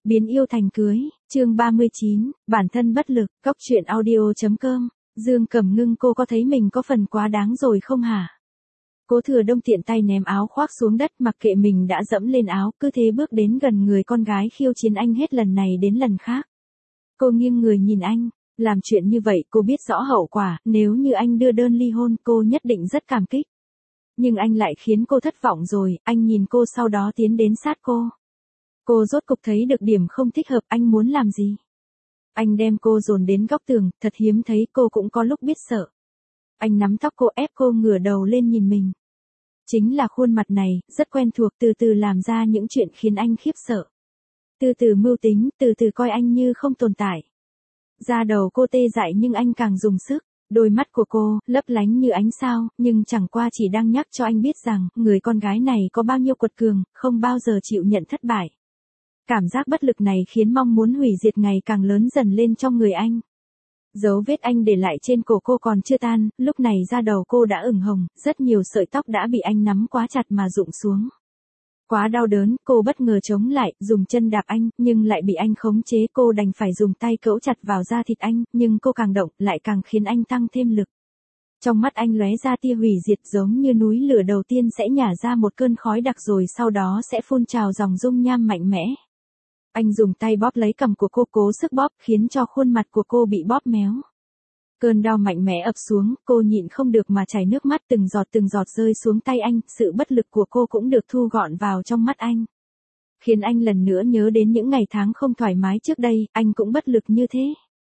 Biến yêu thành cưới, chương 39, bản thân bất lực, cóc truyện audio.com, Dương Cẩm Ngưng cô có thấy mình có phần quá đáng rồi không hả? Cố Thừa Đông tiện tay ném áo khoác xuống đất mặc kệ mình đã dẫm lên áo, cứ thế bước đến gần người con gái khiêu chiến anh hết lần này đến lần khác. Cô nghiêng người nhìn anh, làm chuyện như vậy cô biết rõ hậu quả, nếu như anh đưa đơn ly hôn cô nhất định rất cảm kích. Nhưng anh lại khiến cô thất vọng rồi, anh nhìn cô sau đó tiến đến sát cô. Cô rốt cục thấy được điểm không thích hợp, anh muốn làm gì? Anh đem cô dồn đến góc tường, thật hiếm thấy cô cũng có lúc biết sợ. Anh nắm tóc cô ép cô ngửa đầu lên nhìn mình. Chính là khuôn mặt này, rất quen thuộc, từ từ làm ra những chuyện khiến anh khiếp sợ. Từ từ mưu tính, từ từ coi anh như không tồn tại. Da đầu cô tê dại nhưng anh càng dùng sức. Đôi mắt của cô, lấp lánh như ánh sao, nhưng chẳng qua chỉ đang nhắc cho anh biết rằng, người con gái này có bao nhiêu quật cường, không bao giờ chịu nhận thất bại. Cảm giác bất lực này khiến mong muốn hủy diệt ngày càng lớn dần lên trong người anh. Dấu vết anh để lại trên cổ cô còn chưa tan, lúc này da đầu cô đã ửng hồng, rất nhiều sợi tóc đã bị anh nắm quá chặt mà rụng xuống. Quá đau đớn, cô bất ngờ chống lại, dùng chân đạp anh, nhưng lại bị anh khống chế, cô đành phải dùng tay cẫu chặt vào da thịt anh, nhưng cô càng động, lại càng khiến anh tăng thêm lực. Trong mắt anh lóe ra tia hủy diệt giống như núi lửa đầu tiên sẽ nhả ra một cơn khói đặc rồi sau đó sẽ phun trào dòng dung nham mạnh mẽ. Anh dùng tay bóp lấy cằm của cô cố sức bóp khiến cho khuôn mặt của cô bị bóp méo. Cơn đau mạnh mẽ ập xuống, cô nhịn không được mà chảy nước mắt từng giọt rơi xuống tay anh, sự bất lực của cô cũng được thu gọn vào trong mắt anh. Khiến anh lần nữa nhớ đến những ngày tháng không thoải mái trước đây, anh cũng bất lực như thế.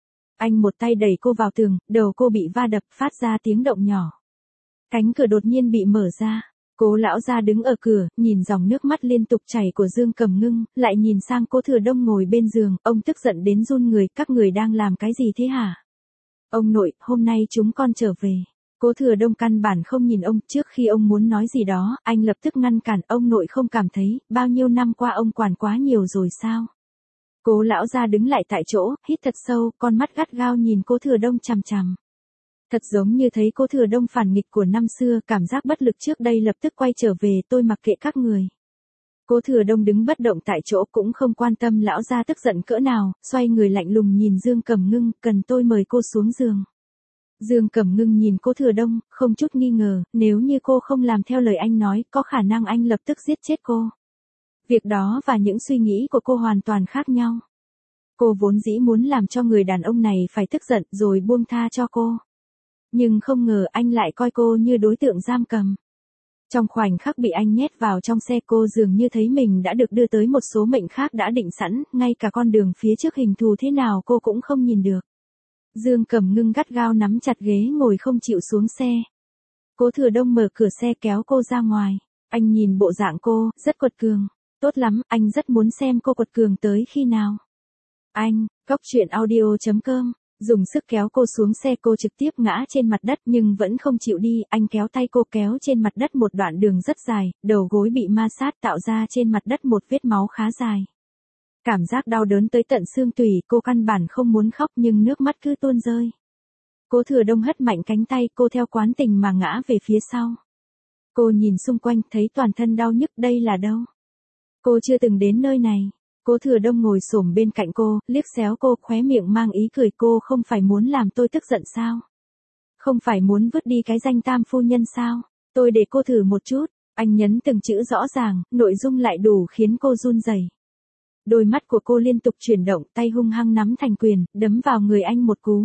Anh một tay đẩy cô vào tường, đầu cô bị va đập phát ra tiếng động nhỏ. Cánh cửa đột nhiên bị mở ra. Cố lão gia đứng ở cửa, nhìn dòng nước mắt liên tục chảy của Dương Cẩm Ngưng, lại nhìn sang Cố Thừa Đông ngồi bên giường, ông tức giận đến run người, các người đang làm cái gì thế hả? Ông nội, hôm nay chúng con trở về. Cố Thừa Đông căn bản không nhìn ông, trước khi ông muốn nói gì đó, anh lập tức ngăn cản, ông nội không cảm thấy, bao nhiêu năm qua ông quản quá nhiều rồi sao? Cố lão gia đứng lại tại chỗ, hít thật sâu, con mắt gắt gao nhìn Cố Thừa Đông chằm chằm. Thật giống như thấy Cố Thừa Đông phản nghịch của năm xưa, cảm giác bất lực trước đây lập tức quay trở về, tôi mặc kệ các người. Cố Thừa Đông đứng bất động tại chỗ cũng không quan tâm lão gia tức giận cỡ nào, xoay người lạnh lùng nhìn Dương Cẩm Ngưng, cần tôi mời cô xuống giường. Dương Cẩm Ngưng nhìn Cố Thừa Đông, không chút nghi ngờ, nếu như cô không làm theo lời anh nói, có khả năng anh lập tức giết chết cô. Việc đó và những suy nghĩ của cô hoàn toàn khác nhau. Cô vốn dĩ muốn làm cho người đàn ông này phải tức giận rồi buông tha cho cô. Nhưng không ngờ anh lại coi cô như đối tượng giam cầm. Trong khoảnh khắc bị anh nhét vào trong xe cô dường như thấy mình đã được đưa tới một số mệnh khác đã định sẵn, ngay cả con đường phía trước hình thù thế nào cô cũng không nhìn được. Dương Cẩm Ngưng gắt gao nắm chặt ghế ngồi không chịu xuống xe. Cố Thừa Đông mở cửa xe kéo cô ra ngoài. Anh nhìn bộ dạng cô, rất quật cường. Tốt lắm, anh rất muốn xem cô quật cường tới khi nào. Anh, cóc truyện audio.com. Dùng sức kéo cô xuống xe cô trực tiếp ngã trên mặt đất nhưng vẫn không chịu đi, anh kéo tay cô kéo trên mặt đất một đoạn đường rất dài, đầu gối bị ma sát tạo ra trên mặt đất một vết máu khá dài. Cảm giác đau đớn tới tận xương tủy, cô căn bản không muốn khóc nhưng nước mắt cứ tuôn rơi. Cố Thừa Đông hất mạnh cánh tay cô theo quán tình mà ngã về phía sau. Cô nhìn xung quanh thấy toàn thân đau nhức, đây là đâu? Cô chưa từng đến nơi này. Cố Thừa Đông ngồi xổm bên cạnh cô, liếc xéo cô, khóe miệng mang ý cười, cô không phải muốn làm tôi tức giận sao? Không phải muốn vứt đi cái danh tam phu nhân sao? Tôi để cô thử một chút, anh nhấn từng chữ rõ ràng, nội dung lại đủ khiến cô run rẩy. Đôi mắt của cô liên tục chuyển động, tay hung hăng nắm thành quyền, đấm vào người anh một cú.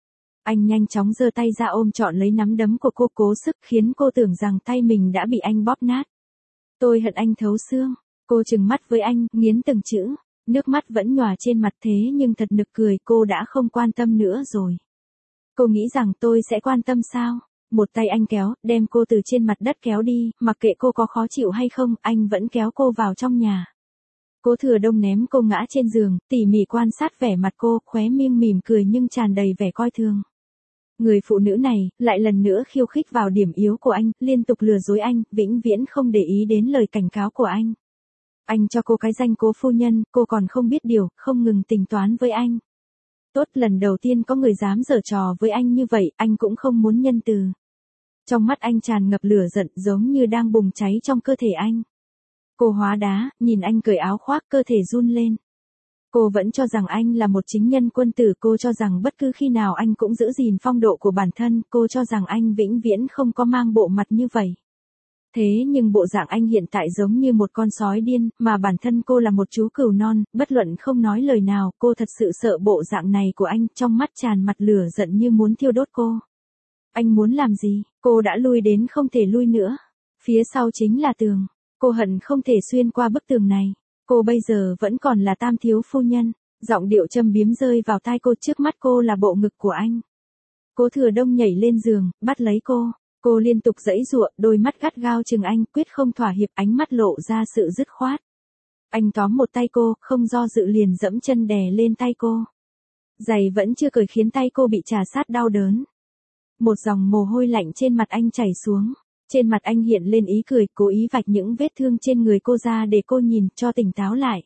Anh nhanh chóng giơ tay ra ôm trọn lấy nắm đấm của cô cố sức khiến cô tưởng rằng tay mình đã bị anh bóp nát. Tôi hận anh thấu xương. Cô trừng mắt với anh, nghiến từng chữ, nước mắt vẫn nhòa trên mặt thế nhưng thật nực cười, cô đã không quan tâm nữa rồi. Cô nghĩ rằng tôi sẽ quan tâm sao? Một tay anh kéo, đem cô từ trên mặt đất kéo đi, mặc kệ cô có khó chịu hay không, anh vẫn kéo cô vào trong nhà. Cố Thừa Đông ném cô ngã trên giường, tỉ mỉ quan sát vẻ mặt cô, khóe miệng mỉm cười nhưng tràn đầy vẻ coi thường. Người phụ nữ này, lại lần nữa khiêu khích vào điểm yếu của anh, liên tục lừa dối anh, vĩnh viễn không để ý đến lời cảnh cáo của anh. Anh cho cô cái danh cố phu nhân, cô còn không biết điều, không ngừng tính toán với anh. Tốt, lần đầu tiên có người dám giở trò với anh như vậy, anh cũng không muốn nhân từ. Trong mắt anh tràn ngập lửa giận giống như đang bùng cháy trong cơ thể anh. Cô hóa đá, nhìn anh cởi áo khoác cơ thể run lên. Cô vẫn cho rằng anh là một chính nhân quân tử, cô cho rằng bất cứ khi nào anh cũng giữ gìn phong độ của bản thân, cô cho rằng anh vĩnh viễn không có mang bộ mặt như vậy. Thế nhưng bộ dạng anh hiện tại giống như một con sói điên, mà bản thân cô là một chú cừu non, bất luận không nói lời nào, cô thật sự sợ bộ dạng này của anh, trong mắt tràn mặt lửa giận như muốn thiêu đốt cô. Anh muốn làm gì? Cô đã lui đến không thể lui nữa. Phía sau chính là tường. Cô hận không thể xuyên qua bức tường này. Cô bây giờ vẫn còn là tam thiếu phu nhân. Giọng điệu châm biếm rơi vào tai cô, trước mắt cô là bộ ngực của anh. Cố Thừa Đông nhảy lên giường, bắt lấy cô. Cô liên tục giãy giụa, đôi mắt gắt gao chừng anh, quyết không thỏa hiệp, ánh mắt lộ ra sự dứt khoát. Anh tóm một tay cô, không do dự liền dẫm chân đè lên tay cô. Giày vẫn chưa cởi khiến tay cô bị trà sát đau đớn. Một dòng mồ hôi lạnh trên mặt anh chảy xuống. Trên mặt anh hiện lên ý cười, cố ý vạch những vết thương trên người cô ra để cô nhìn cho tỉnh táo lại.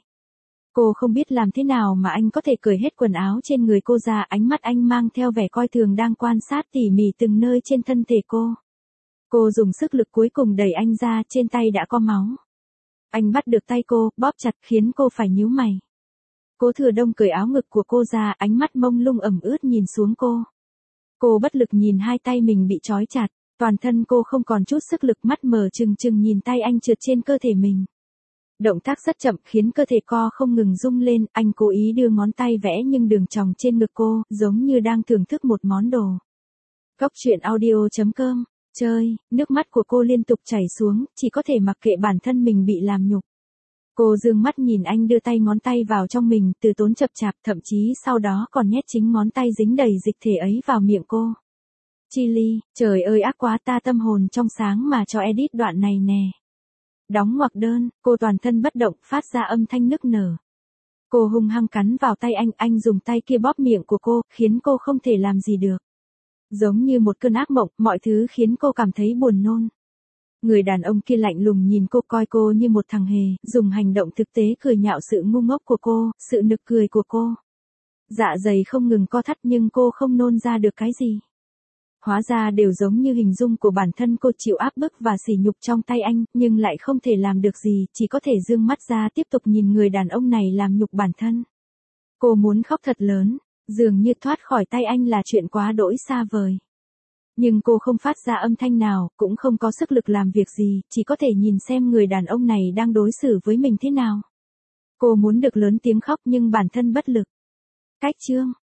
Cô không biết làm thế nào mà anh có thể cởi hết quần áo trên người cô ra, ánh mắt anh mang theo vẻ coi thường đang quan sát tỉ mỉ từng nơi trên thân thể cô. Cô dùng sức lực cuối cùng đẩy anh ra, trên tay đã có máu. Anh bắt được tay cô, bóp chặt khiến cô phải nhíu mày. Cố Thừa Đông cởi áo ngực của cô ra, ánh mắt mông lung ẩm ướt nhìn xuống cô. Cô bất lực nhìn hai tay mình bị trói chặt, toàn thân cô không còn chút sức lực, mắt mở trừng trừng nhìn tay anh trượt trên cơ thể mình. Động tác rất chậm khiến cơ thể cô không ngừng rung lên, anh cố ý đưa ngón tay vẽ những đường tròng trên ngực cô, giống như đang thưởng thức một món đồ. Góc truyện audio.com, chơi, nước mắt của cô liên tục chảy xuống, chỉ có thể mặc kệ bản thân mình bị làm nhục. Cô dương mắt nhìn anh đưa tay ngón tay vào trong mình, từ tốn chập chạp, thậm chí sau đó còn nhét chính ngón tay dính đầy dịch thể ấy vào miệng cô. Chili, trời ơi ác quá, ta tâm hồn trong sáng mà cho edit đoạn này nè. Đóng ngoặc đơn, cô toàn thân bất động, phát ra âm thanh nức nở. Cô hung hăng cắn vào tay anh dùng tay kia bóp miệng của cô, khiến cô không thể làm gì được. Giống như một cơn ác mộng, mọi thứ khiến cô cảm thấy buồn nôn. Người đàn ông kia lạnh lùng nhìn cô, coi cô như một thằng hề, dùng hành động thực tế cười nhạo sự ngu ngốc của cô, sự nực cười của cô. Dạ dày không ngừng co thắt nhưng cô không nôn ra được cái gì. Hóa ra đều giống như hình dung của bản thân, cô chịu áp bức và sỉ nhục trong tay anh, nhưng lại không thể làm được gì, chỉ có thể dương mắt ra tiếp tục nhìn người đàn ông này làm nhục bản thân. Cô muốn khóc thật lớn, dường như thoát khỏi tay anh là chuyện quá đỗi xa vời. Nhưng cô không phát ra âm thanh nào, cũng không có sức lực làm việc gì, chỉ có thể nhìn xem người đàn ông này đang đối xử với mình thế nào. Cô muốn được lớn tiếng khóc nhưng bản thân bất lực. Cách chương